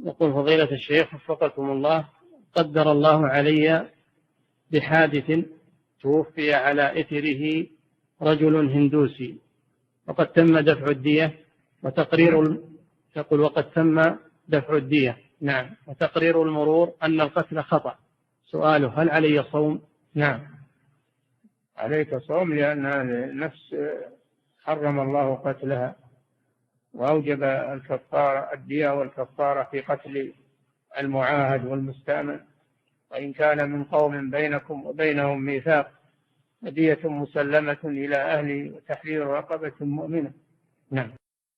يقول فضيلة الشيخ وفقكم الله، قدر الله علي بحادث توفي على إثره رجل هندوسي، وقد تم دفع الدية وتقرير، يقول وقد تم دفع الدية، نعم، وتقرير المرور أن القتل خطأ. سؤاله هل علي صوم؟ نعم عليك صوم، لأن النفس حرم الله قتلها، وأوجب الكفارة الدية والكفارة في قتل المعاهد والمستأمن، وإن كان من قوم بينكم وبينهم ميثاق فدية مسلمة إلى أهله وتحرير رقبة مؤمنة. نعم.